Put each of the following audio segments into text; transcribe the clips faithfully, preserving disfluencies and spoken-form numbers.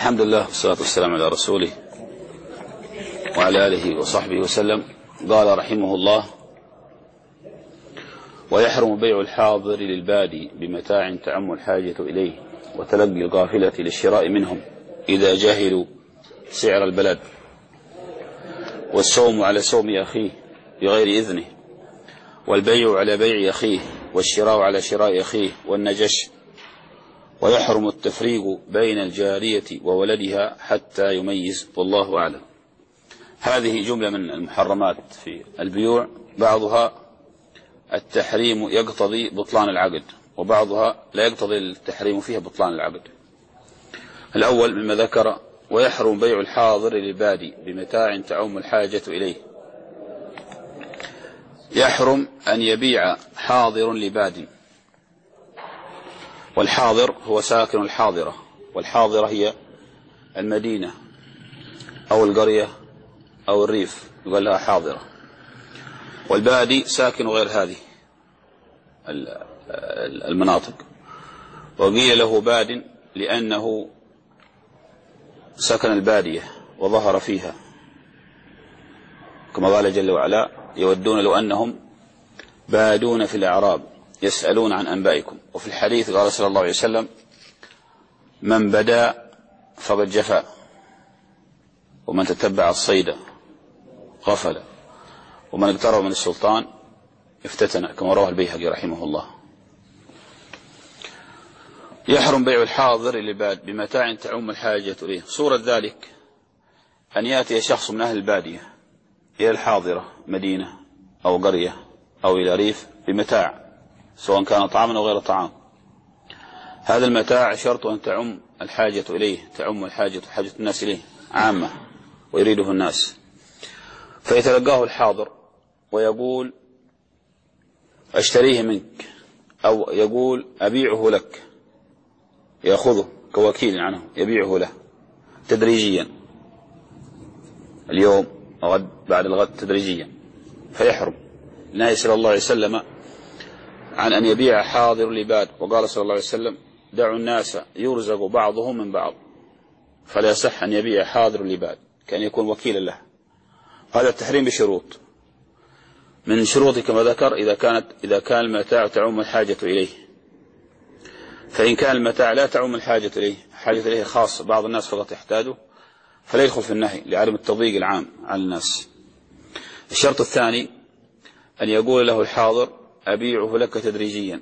الحمد لله والصلاة والسلام على رسوله وعلى آله وصحبه وسلم. قال رحمه الله: ويحرم بيع الحاضر للبادي بمتاع تعم الحاجة إليه وتلقي القافلة للشراء منهم إذا جاهلوا سعر البلد، والصوم على صوم أخيه بغير إذنه، والبيع على بيع أخيه، والشراء على شراء أخيه، والنجش. ويحرم التفريق بين الجارية وولدها حتى يميز، والله أعلم. هذه جملة من المحرمات في البيوع، بعضها التحريم يقتضي بطلان العقد، وبعضها لا يقتضي التحريم فيها بطلان العقد. الأول مما ذكر: ويحرم بيع الحاضر للبادي بمتاع تعم الحاجة إليه. يحرم أن يبيع حاضر لباد، والحاضر هو ساكن الحاضرة، والحاضرة هي المدينة أو القرية أو الريف يقول لها حاضرة، والبادي ساكن غير هذه المناطق. وقيل له باد لأنه سكن البادية وظهر فيها، كما قال جل وعلا: يودون لو أنهم بادون في الأعراب يسألون عن أنبائكم. وفي الحديث قال صلى الله عليه وسلم: من بدا فقد جفا، ومن تتبع الصيد غفل، ومن اقترب من السلطان افتتن، كما رواه البيهقي رحمه الله. يحرم بيع الحاضر للباد بمتاع تعم الحاجة إليه. صورة ذلك أن يأتي شخص من أهل البادية إلى الحاضرة مدينة أو قرية أو إلى ريف بمتاع، سواء كان طعاما أو غير طعام. هذا المتاع شرط أن تعم الحاجة إليه، تعم الحاجة حاجة الناس إليه عامة ويريده الناس. فيتلقاه الحاضر ويقول: أشتريه منك، أو يقول: أبيعه لك، يأخذه كوكيل عنه يبيعه له تدريجيا، اليوم أو غد بعد الغد تدريجيا. فيحرم. النبي صلى الله عليه وسلم عن أن يبيع حاضر لباد، وقال صلى الله عليه وسلم: دعوا الناس يرزق بعضهم من بعض. فلا يصح أن يبيع حاضر لباد كأن يكون وكيلا له. هذا التحريم بشروط، من شروط كما ذكر: إذا كانت إذا كان المتاع تعم الحاجة إليه. فإن كان المتاع لا تعم الحاجة إليه، حاجة إليه خاصة، بعض الناس فقط يحتاجه، فلا يدخل في النهي لعدم التضييق العام على الناس. الشرط الثاني أن يقول له الحاضر: أبيعه لك تدريجيا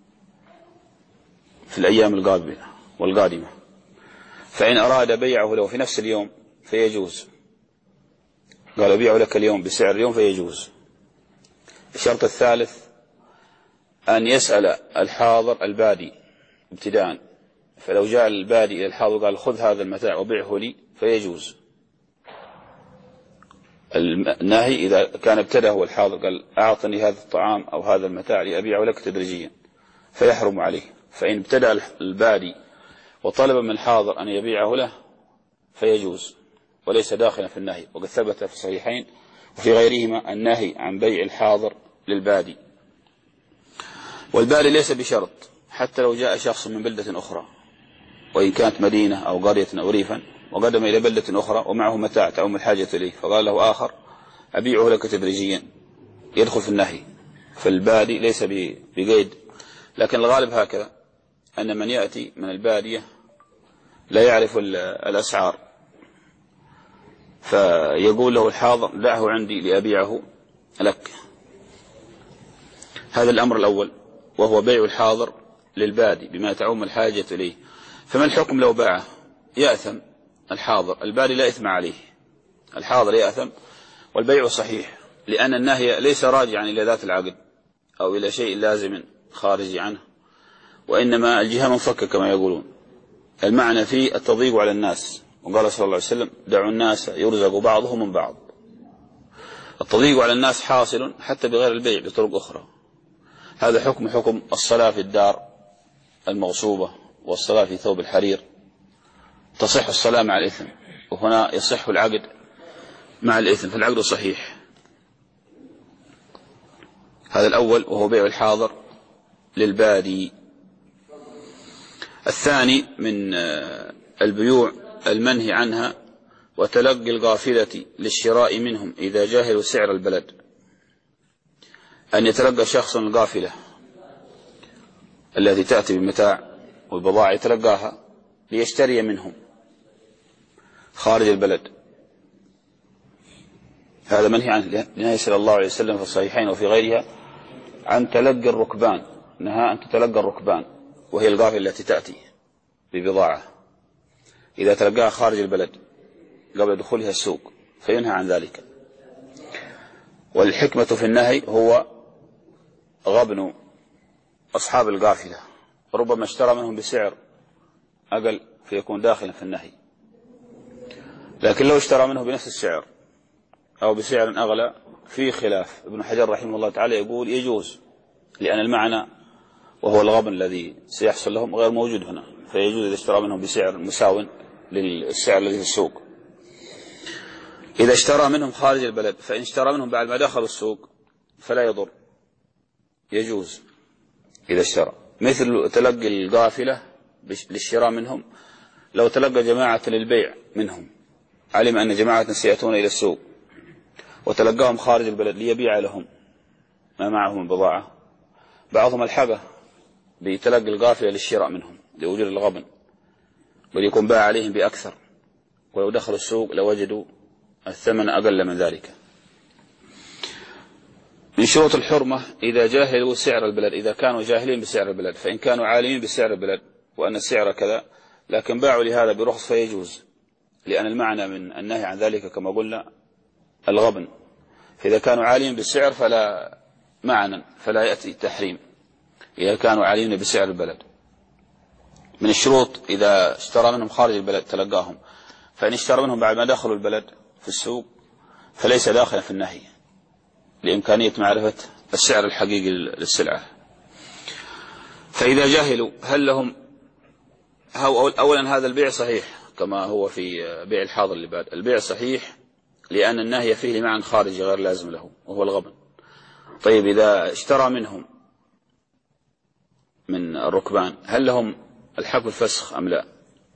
في الأيام القادمة والقادمة. فإن أراد بيعه له في نفس اليوم فيجوز، قال: أبيعه لك اليوم بسعر اليوم فيجوز. الشرط الثالث أن يسأل الحاضر البادي ابتداء، فلو جاء البادي إلى الحاضر قال: خذ هذا المتاع وبيعه لي فيجوز. النهي إذا كان ابتدأ هو الحاضر قال: أعطني هذا الطعام أو هذا المتاع لأبيعه لك تدريجيا، فيحرم عليه. فإن ابتدأ البادي وطلب من الحاضر أن يبيعه له فيجوز، وليس داخلا في النهي. وقد ثبت في الصحيحين وفي غيرهما النهي عن بيع الحاضر للبادي. والبادي ليس بشرط، حتى لو جاء شخص من بلدة أخرى، وإن كانت مدينة أو قرية أو ريفا، وقدم إلى بلدة أخرى ومعه متاع تعم الحاجة إليه، فقال له آخر: أبيعه لك تدريجيا، يدخل في النهي. فالبادي ليس بقيد، لكن الغالب هكذا، أن من يأتي من البادية لا يعرف الأسعار، فيقول له الحاضر: دعه عندي لأبيعه لك. هذا الأمر الأول، وهو بيع الحاضر للبادي بما تعم الحاجة إليه. فما الحكم لو باعه؟ يأثم الحاضر، البادي لا إثم عليه، الحاضر يأثم، والبيع صحيح، لأن النهي ليس راجعا إلى ذات العقد أو إلى شيء لازم خارجي عنه، وإنما الجهة منفكة كما يقولون. المعنى فيه التضييق على الناس، وقال صلى الله عليه وسلم: دعوا الناس يرزق بعضهم من بعض. التضييق على الناس حاصل حتى بغير البيع بطرق أخرى. هذا حكم حكم الصلاة في الدار المغصوبة والصلاة في ثوب الحرير، تصح الصلاة مع الإثم، وهنا يصح العقد مع الإثم، فالعقد صحيح. هذا الأول، وهو بيع الحاضر للبادي. الثاني من البيوع المنهي عنها وتلقي الغافلة للشراء منهم إذا جاهلوا سعر البلد. أن يتلقى شخص الغافلة التي تأتي بالمتاع والبضائع يتلقاها ليشتري منهم خارج البلد، هذا منهي عنه. نهى صلى الله عليه وسلم في الصحيحين وفي غيرها عن تلقي الركبان، نهى أن تتلقى الركبان وهي الغافلة التي تأتي ببضاعة إذا تلقاها خارج البلد قبل دخولها السوق، فينهى عن ذلك. والحكمة في النهي هو غبن أصحاب الغافلة، ربما اشترى منهم بسعر أقل فيكون داخلا في النهي، لكن لو اشترى منه بنفس السعر أو بسعر أغلى في خلاف. ابن حجر رحمه الله تعالى يقول يجوز، لأن المعنى وهو الغبن الذي سيحصل لهم غير موجود هنا، فيجوز إذا اشترى منهم بسعر مساو للسعر الذي في السوق. إذا اشترى منهم خارج البلد، فإن اشترى منهم بعد ما دخلوا السوق فلا يضر، يجوز إذا اشترى. مثل تلقي الغافلة للشراء منهم، لو تلقى جماعة للبيع منهم، علم أن جماعة سيأتون إلى السوق وتلقاهم خارج البلد ليبيع لهم ما معهم من بضاعة، بعضهم الحقه بتلقي الغافلة للشراء منهم لوجود الغبن، وليكون باع عليهم بأكثر، ولو دخلوا السوق لوجدوا الثمن أقل من ذلك. من شروط الحرمة إذا جاهلوا سعر البلد، إذا كانوا جاهلين بسعر البلد، فإن كانوا عالمين بسعر البلد وأن السعر كذا لكن باعوا لهذا برخص فيجوز، لأن المعنى من النهي عن ذلك كما قلنا الغبن. فإذا كانوا عالمين بالسعر فلا معنى، فلا يأتي التحريم إذا كانوا عالمين بسعر البلد. من الشروط إذا اشترى منهم خارج البلد تلقاهم، فإن اشترى منهم بعد ما دخلوا البلد في السوق فليس داخلا في النهي لإمكانية معرفة السعر الحقيقي للسلعة. فإذا جاهلوا هل لهم، أولا هذا البيع صحيح كما هو في بيع الحاضر للباد، البيع صحيح لأن النهي فيه لمعنى خارجي غير لازم له وهو الغبن. طيب إذا اشترى منهم من الركبان هل لهم الحق بالفسخ أم لا؟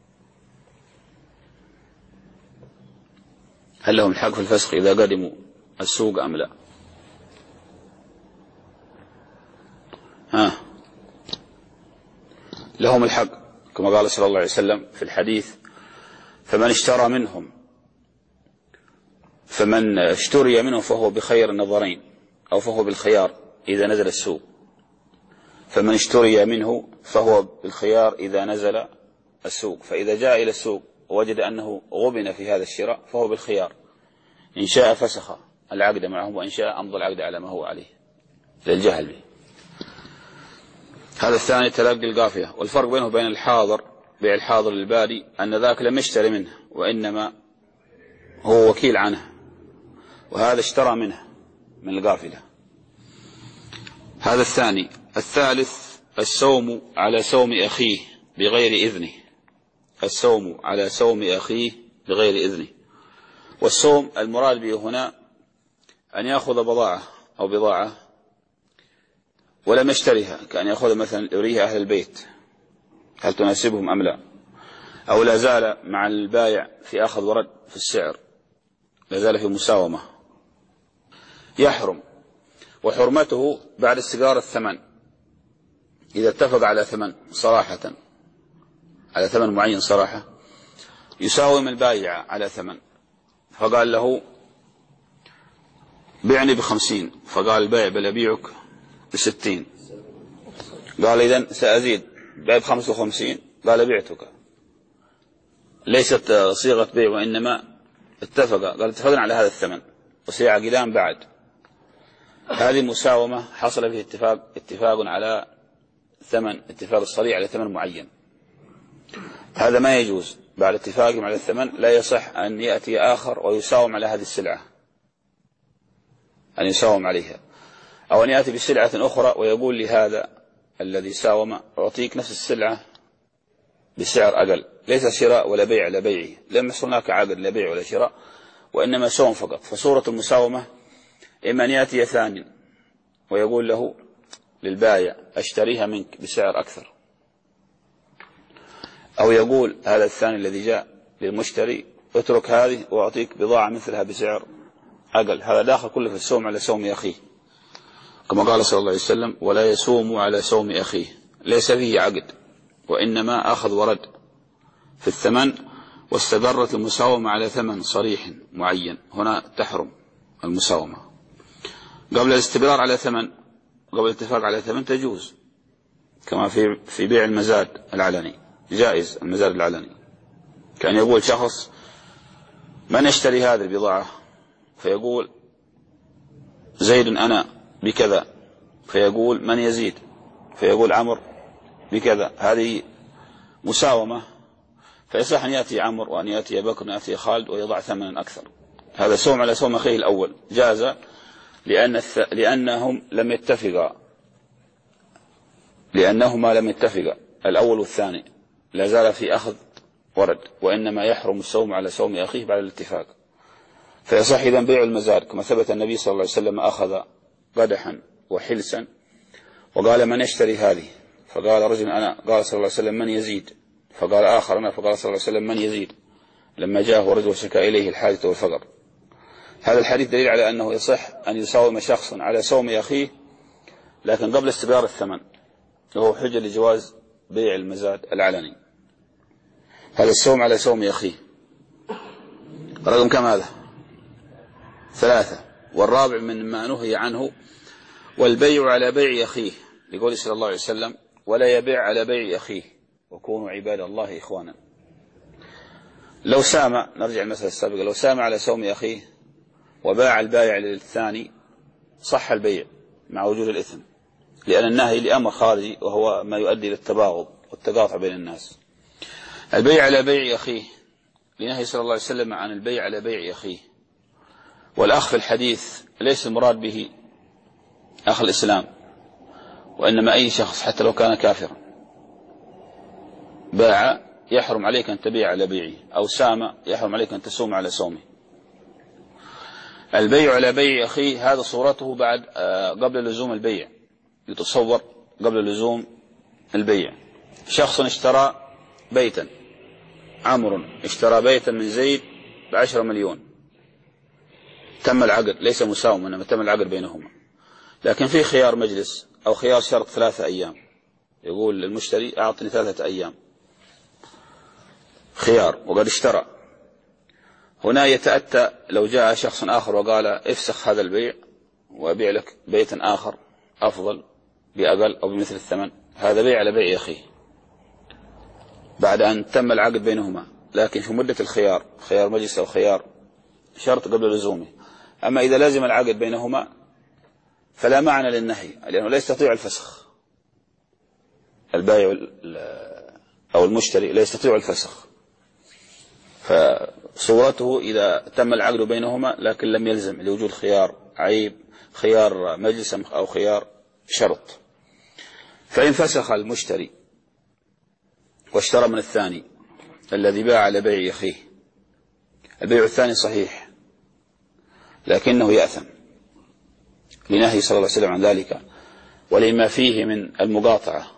هل لهم الحق في الفسخ إذا قدموا السوق أم لا؟ ها، لهم الحق كما قال صلى الله عليه وسلم في الحديث: فمن اشترى منهم فمن اشتري منه فهو بخير النظرين، أو فهو بالخيار إذا نزل السوق. فمن اشتري منه فهو بالخيار إذا نزل السوق، فإذا جاء إلى السوق ووجد أنه غبن في هذا الشراء فهو بالخيار، إن شاء فسخ العقد معهم وإن شاء أمضى العقد على ما هو عليه للجهل به. هذا الثاني تلقي الغافلة. والفرق بينه وبين الحاضر بيع الحاضر للبادي أن ذاك لم يشتري منه وإنما هو وكيل عنه، وهذا اشترى منه من الغافلة. هذا الثاني. الثالث السوم على سوم أخيه بغير إذنه، السوم على سوم أخيه بغير إذنه. والسوم المراد به هنا أن يأخذ بضاعة أو بضاعة ولم يشتريها، كأن يأخذ مثلا يريها أهل البيت هل تناسبهم أم لا، أو لا زال مع البائع في أخذ ورد في السعر، لا زال في مساومة، يحرم. وحرمته بعد استقرار الثمن، إذا اتفق على ثمن صراحة، على ثمن معين صراحة، يساوم البائع على ثمن، فقال له بيعني بخمسين، فقال البائع بل أبيعك بستين، قال إذن سأزيد بيع بخمس وخمسين، قال بعتك، ليست صيغة بيع وإنما اتفق، قال اتفقنا على هذا الثمن وسيعقدان بعد. هذه مساومة حصل فيه اتفاق اتفاق على ثمن، اتفاق الصريح على ثمن معين، هذا ما يجوز. بعد اتفاقهم على الثمن لا يصح أن يأتي آخر ويساوم على هذه السلعة، أن يساوم عليها، أو أن يأتي بسلعة أخرى ويقول لهذا الذي ساوم أعطيك نفس السلعة بسعر أقل، ليس شراء ولا بيع لبيعه، لم يحصل هناك عقد لا بيع ولا شراء وإنما سوم فقط. فصورة المساومة إما أن يأتي ثاني ويقول له للبائع أشتريها منك بسعر أكثر، أو يقول هذا الثاني الذي جاء للمشتري اترك هذه وأعطيك بضاعة مثلها بسعر أقل. هذا داخل كله في السوم على سوم أخيه، كما قال صلى الله عليه وسلم: ولا يسوم على سوم أخيه، ليس فيه عقد وإنما أخذ ورد في الثمن، واستقرت المساومة على ثمن صريح معين. هنا تحرم المساومة. قبل الاستقرار على ثمن، قبل الاتفاق على ثمن تجوز، كما في في بيع المزاد العلني، جائز المزاد العلني. كان يقول شخص: من يشتري هذه البضاعة؟ فيقول: زيد أنا بكذا. فيقول: من يزيد؟ فيقول: عمر بكذا. هذه مساومة، فيصح أن يأتي عمر وأن يأتي بكر وأن يأتي خالد ويضع ثمنا أكثر. هذا سوم على سوم أخيه الأول، جاز لأن الث... لأنهم لم يتفقا، لأنهما لم يتفقا الأول والثاني، لا زال في أخذ ورد، وإنما يحرم السوم على سوم أخيه بعد الاتفاق. فيصح إذن بيع المزاد، كما ثبت النبي صلى الله عليه وسلم أخذ قدحا وحلسا وقال: من يشتري هذه؟ فقال رجل: أنا. قال صلى الله عليه وسلم: من يزيد؟ فقال آخر: أنا. فقال صلى الله عليه وسلم: من يزيد؟ لما جاءه رجل وشكى إليه الحاجة والفقر. هذا الحديث دليل على أنه يصح أن يساوم شخص على سوم أخيه، لكن قبل استقرار الثمن، وهو حجة لجواز بيع المزاد العلني. هذا السوم على سوم أخيه. رقم كم هذا؟ ثلاثة. والرابع من ما نهي عنه: والبيع على بيع أخيه، لقول صلى الله عليه وسلم: ولا يبيع على بيع أخيه وكونوا عباد الله إخوانا. لو سام، نرجع المسألة السابقة، لو سام على سوم أخيه وباع البائع للثاني صح البيع مع وجود الإثم، لأن النهي لأمر خارجي وهو ما يؤدي إلى التباغض والتقاطع بين الناس. البيع على بيع أخيه لنهي صلى الله عليه وسلم عن البيع على بيع أخيه. والأخ في الحديث ليس المراد به أخ الإسلام، وإنما أي شخص حتى لو كان كافرا باع يحرم عليك أن تبيع على بيعه، أو سام يحرم عليك أن تسوم على سومه. البيع على بيع أخيه هذا صورته بعد قبل لزوم البيع، يتصور قبل لزوم البيع. شخص اشترى بيتا، عمرو اشترى بيتا من زيد بعشرة مليون، تم العقد، ليس مساومة إنما تم العقد بينهما، لكن في خيار مجلس أو خيار شرط ثلاثة أيام. يقول للمشتري: أعطني ثلاثة أيام خيار، وقد اشترى. هنا يتأتى لو جاء شخص آخر وقال: افسخ هذا البيع وأبيع لك بيتا آخر أفضل بأقل أو بمثل الثمن، هذا بيع على بيع أخيه بعد أن تم العقد بينهما، لكن في مدة الخيار، خيار مجلس أو خيار شرط قبل لزومه. أما إذا لازم العقد بينهما فلا معنى للنهي، لأنه لا يستطيع الفسخ. البائع أو المشتري لا يستطيع الفسخ، فصورته إذا تم العقد بينهما لكن لم يلزم لوجود خيار عيب، خيار مجلس أو خيار شرط. فإن فسخ المشتري واشترى من الثاني الذي باع على بيع أخيه، البيع الثاني صحيح لكنه يأثم لنهي صلى الله عليه وسلم عن ذلك ولما فيه من المقاطعة،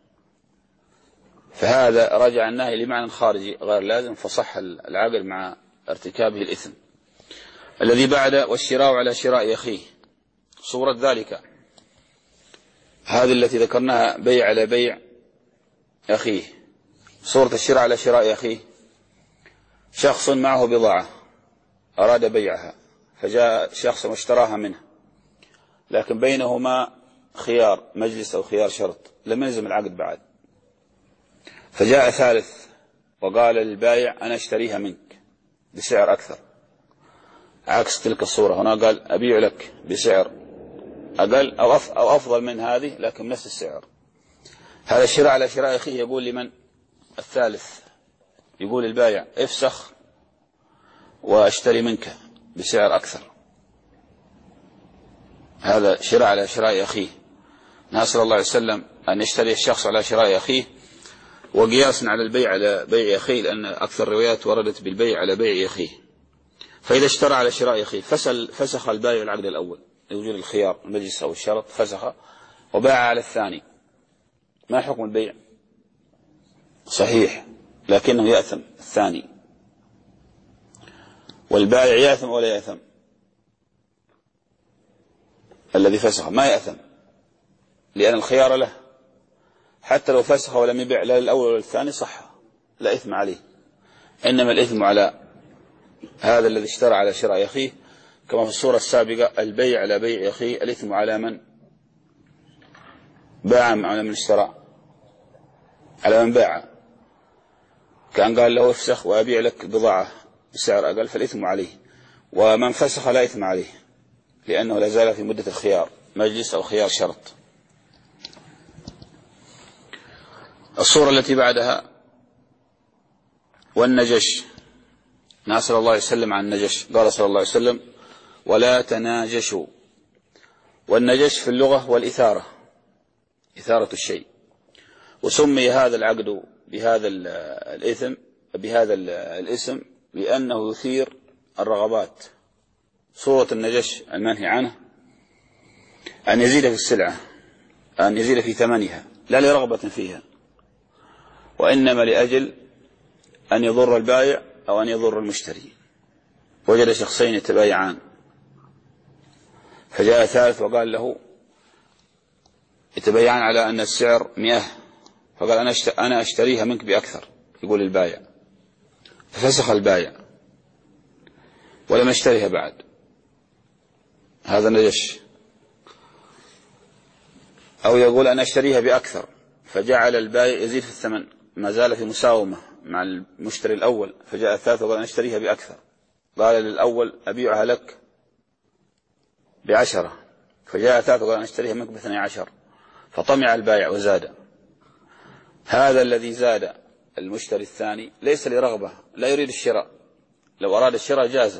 فهذا رجع النهي لمعنى خارجي غير لازم، فصح العقد مع ارتكابه الإثم. الذي بعد: والشراء على شراء أخيه، صورة ذلك هذه التي ذكرناها بيع على بيع أخيه. صورة الشراء على شراء أخيه: شخص معه بضاعة أراد بيعها، فجاء شخص واشتراها منه، لكن بينهما خيار مجلس أو خيار شرط، لم يلزم العقد بعد. فجاء ثالث وقال للبائع: أنا اشتريها منك بسعر أكثر، عكس تلك الصورة. هنا قال: أبيع لك بسعر أقل أو أفضل من هذه لكن نفس السعر. هذا الشراء على شراء أخيه يقول لمن؟ الثالث يقول للبائع: افسخ واشتري منك بسعر أكثر. هذا شراء على شراء أخيه. نهى صلى الله عليه وسلم أن يشتري الشخص على شراء أخيه، وقياسا على البيع على بيع أخيه، لأن أكثر الروايات وردت بالبيع على بيع أخيه. فإذا اشترى على شراء أخيه فسل فسخ البائع العقد الأول لوجود الخيار المجلس أو الشرط، فسخ وباع على الثاني، ما حكم البيع؟ صحيح لكنه يأثم الثاني والبائع يأثم ولا يأثم؟ الذي فسخ ما يأثم، لأن الخيار له، حتى لو فسخ ولم يبيع لا الأول ولا الثاني صح، لا إثم عليه. إنما الإثم على هذا الذي اشترى على شراء أخيه، كما في الصورة السابقة البيع على بيع أخيه، الإثم على من باع على من اشترى، على من باع. كان قال له افسخ وأبيع لك بضاعة بسعر أقل فالإثم عليه، ومن فسخ لا إثم عليه، لأنه لا زال في مدة الخيار، مجلس أو خيار شرط. الصورة التي بعدها والنجش، نسأل الله يسلم عن النجش. قال صلى الله عليه وسلم ولا تناجشوا. والنجش في اللغة والإثارة، إثارة الشيء. وسمي هذا العقد بهذا الإثم بهذا الاسم لأنه يثير الرغبات. صورة النجش المنهي عنه أن يزيد في السلعة، أن يزيد في ثمنها، لا لرغبة فيها، وإنما لأجل أن يضر البائع أو أن يضر المشتري. وجد شخصين يتبايعان، فجاء ثالث وقال له يتبايعان على أن السعر مئة، فقال أنا أشتريها منك بأكثر، يقول البائع، ففسخ البائع ولم يشتريها بعد. هذا نجش. أو يقول أنا أشتريها بأكثر، فجعل البائع يزيد في الثمن، ما زال في مساومة مع المشتري الأول، فجاء الثالث وقال أنا أشتريها بأكثر، قال للأول أبيعها لك بعشرة، فجاء الثالث وقال أنا أشتريها منك باثني عشر، فطمع البائع وزاد. هذا الذي زاد المشتري الثاني ليس لرغبة، لا يريد الشراء، لو أراد الشراء جاز.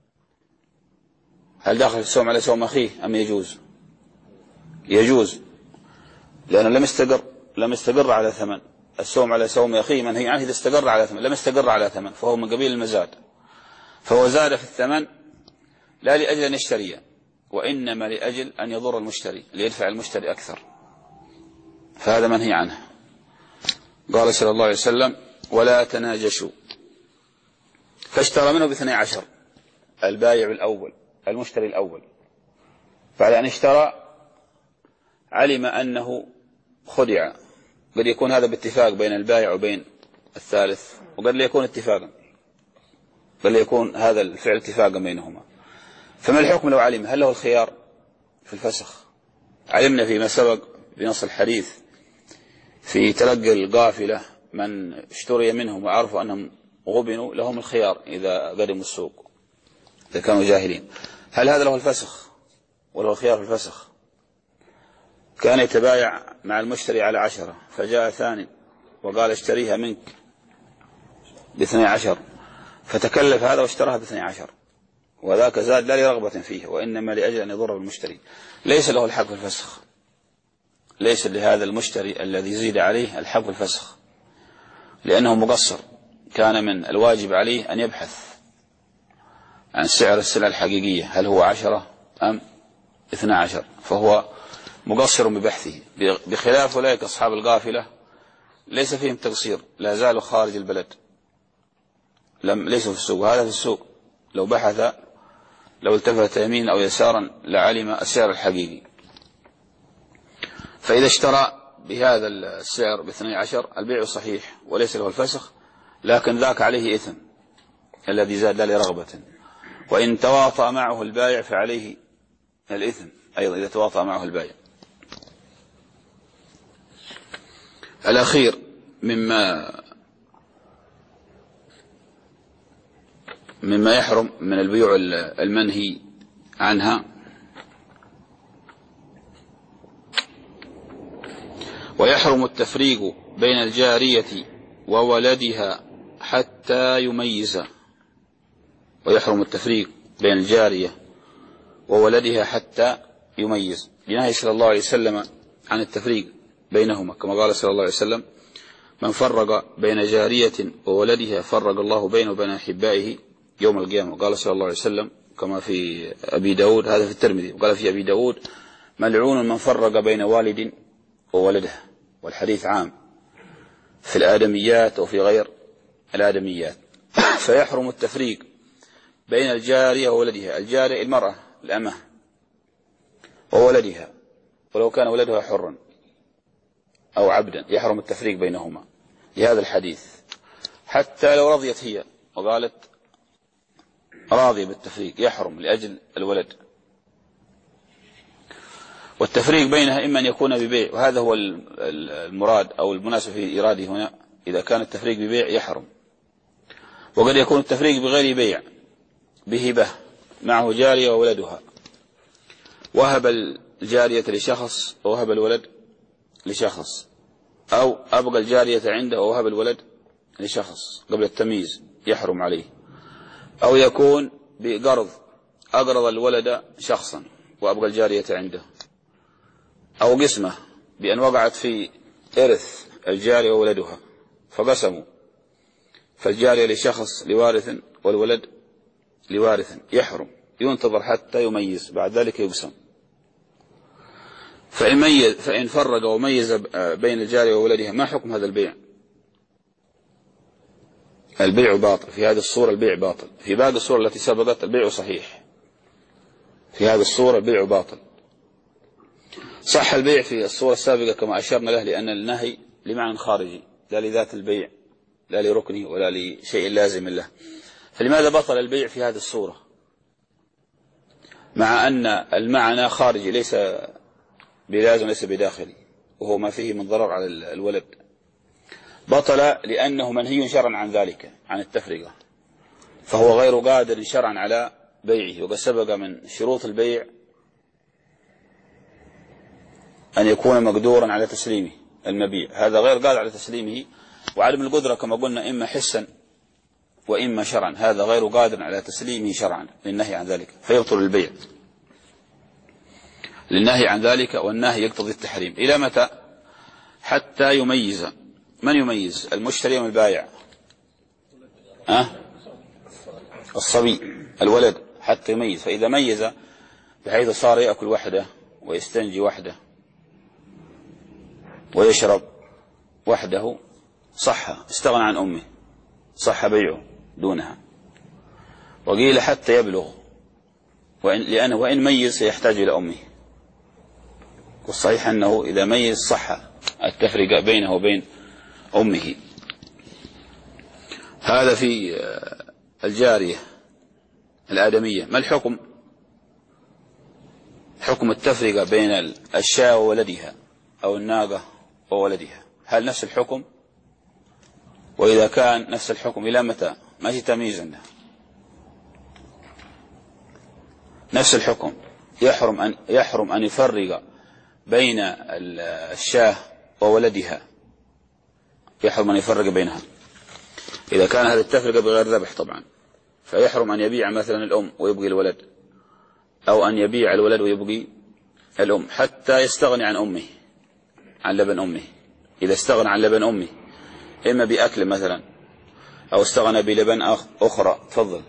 هل داخل السوم على سوم أخيه أم يجوز؟ يجوز، لأنه لم يستقر لم يستقر على ثمن. السوم على سوم أخيه منهي عنه إذا استقر على ثمن، لم يستقر على ثمن فهو من قبيل المزاد، فهو زاد في الثمن لا لأجل أن يشتري، وإنما لأجل أن يضر المشتري، ليدفع المشتري أكثر، فهذا منهي عنه. قال صلى الله عليه وسلم ولا تناجشوا. فاشترى منه باثني عشر البايع الأول، المشتري الأول، بعد أن اشترى علم أنه خدع. قد يكون هذا باتفاق بين البائع وبين الثالث، وقد لا يكون اتفاقا، بل يكون هذا الفعل اتفاقا بينهما. فما الحكم لو علم؟ هل له الخيار في الفسخ؟ علمنا فيما سبق بنص الحديث في تلقي القافلة من اشتري منهم وعرفوا أنهم غبنوا لهم الخيار إذا قدموا السوق، إذا كانوا جاهلين. هل هذا له الفسخ وله الخيار في الفسخ؟ كان يتبايع مع المشتري على عشرة، فجاء ثاني وقال اشتريها منك باثني عشر، فتكلف هذا واشتراها باثني عشر، وذاك زاد لا لرغبة فيه، وإنما لأجل أن يضر المشتري. ليس له الحق في الفسخ، ليس لهذا المشتري الذي زيد عليه الحق في الفسخ، لأنه مقصر. كان من الواجب عليه أن يبحث عن سعر السلعة الحقيقية، هل هو عشرة أم اثنى عشر، فهو مقصر ببحثه، بخلاف أولئك أصحاب القافلة ليس فيهم تقصير، لا زالوا خارج البلد، لم ليسوا في السوق. هذا في السوق لو بحث، لو التفت يمين أو يسارا لعلم السعر الحقيقي. فإذا اشترى بهذا السعر باثني عشر البيع صحيح وليس له الفسخ، لكن ذاك عليه إثم الذي زاد لا لرغبة. وإن تواطأ معه البائع فعليه الإثم أيضا إذا تواطأ معه البائع. الأخير مما مما يحرم من البيوع المنهي عنها ويحرم التفريق بين الجارية وولدها حتى يميز. ويحرم التفريق بين الجارية وولدها حتى يميز، لنهي صلى الله عليه وسلم عن التفريق بينهما، كما قال صلى الله عليه وسلم من فرق بين جارية وولدها فرق الله بينه وبين أحبائه يوم القيامة. وقال صلى الله عليه وسلم كما في أبي داود، هذا في الترمذي، وقال في أبي داود ملعون من فرق بين والد وولده، والحديث عام في الآدميات وفي غير الآدميات. فيحرم التفريق بين الجارية وولدها. الجارية المرأة الأمة وولدها، ولو كان ولدها حرا أو عبدا يحرم التفريق بينهما لهذا الحديث، حتى لو رضيت هي وقالت راضية بالتفريق يحرم لأجل الولد. والتفريق بينها إما أن يكون ببيع، وهذا هو المراد أو المناسب في إراده هنا، إذا كان التفريق ببيع يحرم. وقد يكون التفريق بغير بيع، بهبة معه جارية وولدها، وهب الجارية لشخص ووهب الولد لشخص، أو أبقى الجارية عنده ووهب الولد لشخص قبل التمييز يحرم عليه. أو يكون بقرض، أقرض الولد شخصا وأبقى الجارية عنده. أو قسمة بأن وقعت في إرث الجارية وولدها فقسموا، فالجارية لشخص لوارث والولد لوارث يحرم، ينتظر حتى يميز، بعد ذلك يقسم. فإن, ميز فإن فرق وميز بين الجارية وولدها، ما حكم هذا البيع؟ البيع باطل في هذه الصورة، البيع باطل. في باقي الصورة التي سبقت البيع صحيح، في هذه الصورة البيع باطل. صح البيع في الصورة السابقة كما أشرنا له، لأن النهي لمعنى خارجي لا لذات البيع، لا لركنه ولا لشيء لازم له. فلماذا بطل البيع في هذه الصورة مع أن المعنى خارجي ليس بلازم ليس بداخلي، وهو ما فيه من ضرر على الولد؟ بطل لأنه منهي شرعا عن ذلك، عن التفرقة، فهو غير قادر شرعا على بيعه. وقد سبق من شروط البيع أن يكون مقدورا على تسليمه المبيع، هذا غير قادر على تسليمه. وعدم القدرة كما قلنا إما حسا وإما شرعا، هذا غير قادر على تسليمه شرعا للنهي عن ذلك، فيبطل البيع للنهي عن ذلك، والنهي يقتضي التحريم. إلى متى؟ حتى يميز. من يميز؟ المشتري من البائع؟ أه؟ الصبي الولد حتى يميز. فإذا ميز بحيث صار يأكل وحده ويستنجي وحده ويشرب وحده صح، استغنى عن أمه، صح بيعه دونها. وقيل حتى يبلغ، وإن لأنه وإن ميز سيحتاج إلى أمه، والصحيح أنه إذا ميز صح التفرقة بينه وبين أمه. هذا في الجارية الآدمية. ما الحكم؟ حكم التفرقة بين الشاة وولدها أو الناقة وولدها، هل نفس الحكم؟ وإذا كان نفس الحكم إلى متى؟ ما في تمييز عنده، نفس الحكم. يحرم أن يحرم أن يفرق بين الشاة وولدها، يحرم أن يفرق بينها إذا كان هذه التفرقة بغير ذبح طبعا. فيحرم أن يبيع مثلا الأم ويبقي الولد، أو أن يبيع الولد ويبقي الأم، حتى يستغني عن أمه، عن لبن أمه. إذا استغنى عن لبن أمه إما بأكل مثلا أو استغنى بلبن أخرى، تفضل،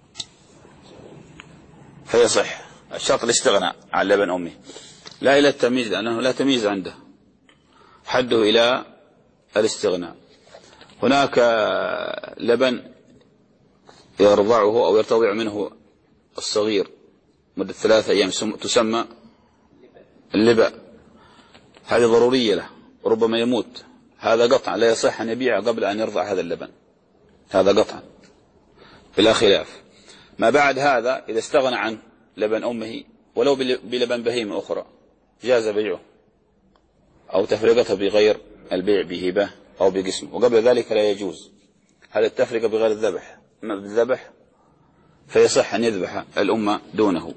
فيصح. الشرط الاستغناء عن لبن أمه، لا إلى التمييز، لأنه لا تمييز عنده، حده إلى الاستغناء. هناك لبن يرضعه أو يرتضع منه الصغير مدة ثلاثة أيام تسمى اللبأ، هذه ضرورية له، ربما يموت، هذا قطعا لا يصح أن يبيع قبل أن يرضع هذا اللبن، هذا قطعا بلا خلاف. ما بعد هذا إذا استغنى عن لبن أمه ولو بلبن بهيمة أخرى جاز بيعه أو تفرقته بغير البيع بهبة أو بقسم، وقبل ذلك لا يجوز. هذا التفرقة بغير الذبح، أما بالذبح فيصح أن يذبح الأمة دونه.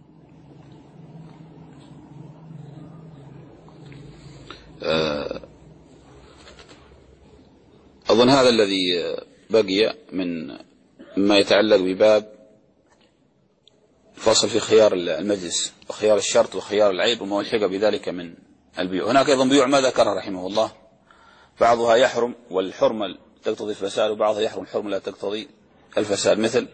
أظن هذا الذي بقي من ما يتعلق بباب فصل في خيار المجلس وخيار الشرط وخيار العيب وما الحق بذلك من البيوع. هناك أيضا بيوع ما ذكرها رحمه الله، بعضها يحرم والحرمة تقتضي الفساد، وبعضها يحرم الحرمة لا تقتضي الفساد، مثل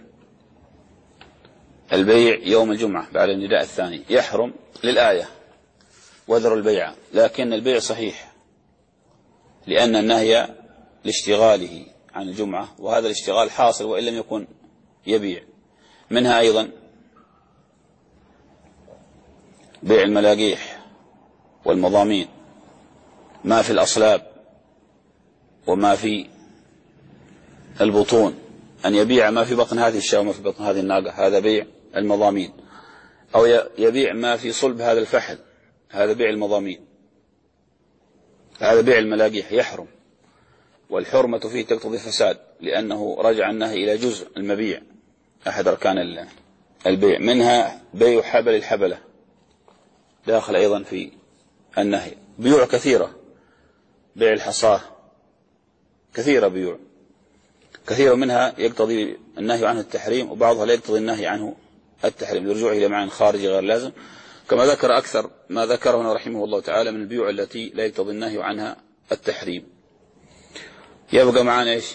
البيع يوم الجمعة بعد النداء الثاني يحرم للآية وذر البيع، لكن البيع صحيح لأن النهي لاشتغاله عن الجمعة، وهذا الاشتغال حاصل وإن لم يكن يبيع. منها أيضا بيع الملاقيح والمضامين، ما في الأصلاب وما في البطون، أن يبيع ما في بطن هذه الشاة وما في بطن هذه الناقة، هذا بيع المضامين. أو يبيع ما في صلب هذا الفحل، هذا بيع المضامين. هذا بيع الملاقيح يحرم، والحرمة فيه تقتضي فساد، لأنه رجع النهي إلى جزء المبيع أحد أركان البيع. منها بيع حبل الحبلة، داخل أيضا في النهي. بيوع كثيرة، بيع الحصاة كثيرة، بيوع كثيرة، منها يقتضي النهي عنه التحريم، وبعضها لا يقتضي النهي عنه التحريم لرجوعه إلى معنى خارجي غير لازم، كما ذكر أكثر ما ذكره رحمه الله تعالى من البيوع التي لا يقتضي النهي عنها التحريم. يبقى معنا إيش؟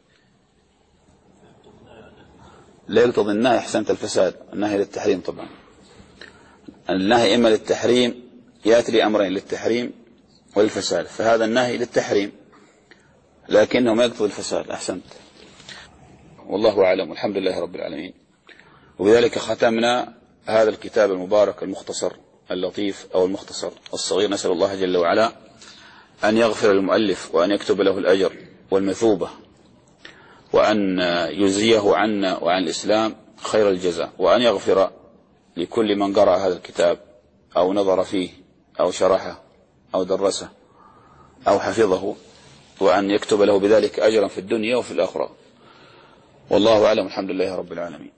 لا يقتضي النهي، أحسنت، الفساد، النهي للتحريم. طبعا النهي إما للتحريم يأتي لأمرين، للتحريم والفساد، فهذا النهي للتحريم لكنه ما يقتضي الفساد. أحسنت، والله أعلم، والحمد لله رب العالمين. وبذلك ختمنا هذا الكتاب المبارك المختصر اللطيف أو المختصر الصغير. نسأل الله جل وعلا أن يغفر للمؤلف وأن يكتب له الأجر والمثوبة، وأن يجزيه عنا وعن الإسلام خير الجزاء، وأن يغفر لكل من قرأ هذا الكتاب أو نظر فيه أو شرحه أو درسه أو حفظه، وأن يكتب له بذلك أجرا في الدنيا وفي الآخرة. والله أعلم، الحمد لله رب العالمين.